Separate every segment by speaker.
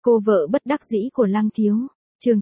Speaker 1: Cô vợ bất đắc dĩ của Lăng Thiếu. Chương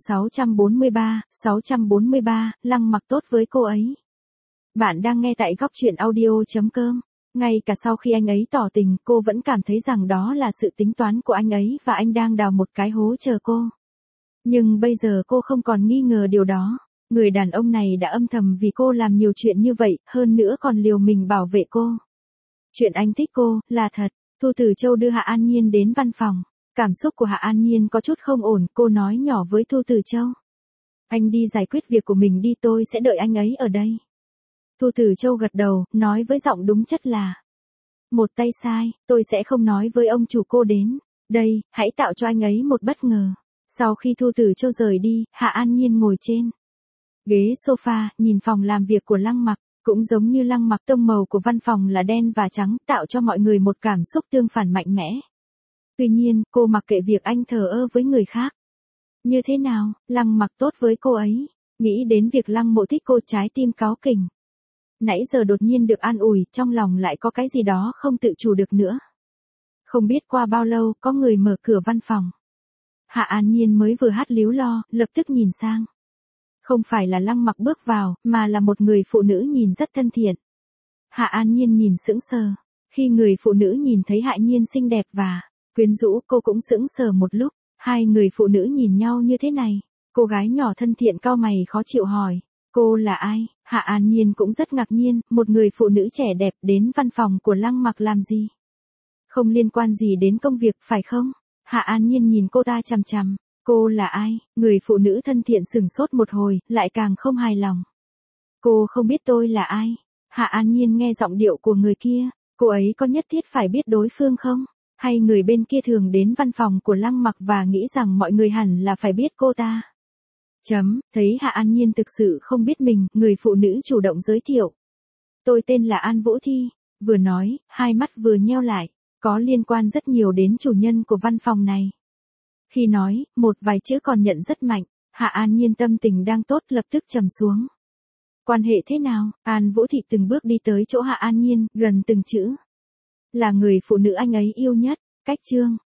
Speaker 1: 643, Lăng Mặc tốt với cô ấy. Bạn đang nghe tại góc truyện audio.com. Ngay cả sau khi anh ấy tỏ tình, cô vẫn cảm thấy rằng đó là sự tính toán của anh ấy và anh đang đào một cái hố chờ cô. Nhưng bây giờ cô không còn nghi ngờ điều đó. Người đàn ông này đã âm thầm vì cô làm nhiều chuyện như vậy, hơn nữa còn liều mình bảo vệ cô. Chuyện anh thích cô, là thật. Thu Tử Châu đưa Hạ An Nhiên đến văn phòng. Cảm xúc của Hạ An Nhiên có chút không ổn, cô nói nhỏ với Thu Tử Châu. Anh đi giải quyết việc của mình đi, tôi sẽ đợi anh ấy ở đây. Thu Tử Châu gật đầu, nói với giọng đúng chất là. Một tay sai, tôi sẽ không nói với ông chủ cô đến. Đây, hãy tạo cho anh ấy một bất ngờ. Sau khi Thu Tử Châu rời đi, Hạ An Nhiên ngồi trên ghế sofa, nhìn phòng làm việc của Lăng Mặc. Cũng giống như Lăng Mặc, tông màu của văn phòng là đen và trắng, tạo cho mọi người một cảm xúc tương phản mạnh mẽ. Tuy nhiên, cô mặc kệ việc anh thờ ơ với người khác. Như thế nào, Lăng Mặc tốt với cô ấy. Nghĩ đến việc Lăng Mộ thích cô, trái tim cáu kỉnh. Nãy giờ đột nhiên được an ủi, trong lòng lại có cái gì đó không tự chủ được nữa. Không biết qua bao lâu, có người mở cửa văn phòng. Hạ An Nhiên mới vừa hát líu lo, lập tức nhìn sang. Không phải là Lăng Mặc bước vào, mà là một người phụ nữ nhìn rất thân thiện. Hạ An Nhiên nhìn sững sờ. Khi người phụ nữ nhìn thấy Hạ Nhiên xinh đẹp và quyến rũ, cô cũng sững sờ một lúc. Hai người phụ nữ nhìn nhau như thế này. Cô gái nhỏ thân thiện cau mày khó chịu hỏi. Cô là ai? Hạ An Nhiên cũng rất ngạc nhiên, một người phụ nữ trẻ đẹp đến văn phòng của Lăng Mặc làm gì? Không liên quan gì đến công việc phải không? Hạ An Nhiên nhìn cô ta chằm chằm. Cô là ai? Người phụ nữ thân thiện sửng sốt một hồi, lại càng không hài lòng. Cô không biết tôi là ai? Hạ An Nhiên nghe giọng điệu của người kia, cô ấy có nhất thiết phải biết đối phương không? Hay người bên kia thường đến văn phòng của Lăng Mặc và nghĩ rằng mọi người hẳn là phải biết cô ta? Thấy Hạ An Nhiên thực sự không biết mình, người phụ nữ chủ động giới thiệu. Tôi tên là An Vũ Thi. Vừa nói, hai mắt vừa nheo lại, có liên quan rất nhiều đến chủ nhân của văn phòng này. Khi nói, một vài chữ còn nhận rất mạnh, Hạ An Nhiên tâm tình đang tốt lập tức trầm xuống. Quan hệ thế nào? An Vũ Thị từng bước đi tới chỗ Hạ An Nhiên, gần từng chữ. Là người phụ nữ anh ấy yêu nhất. Cách chương,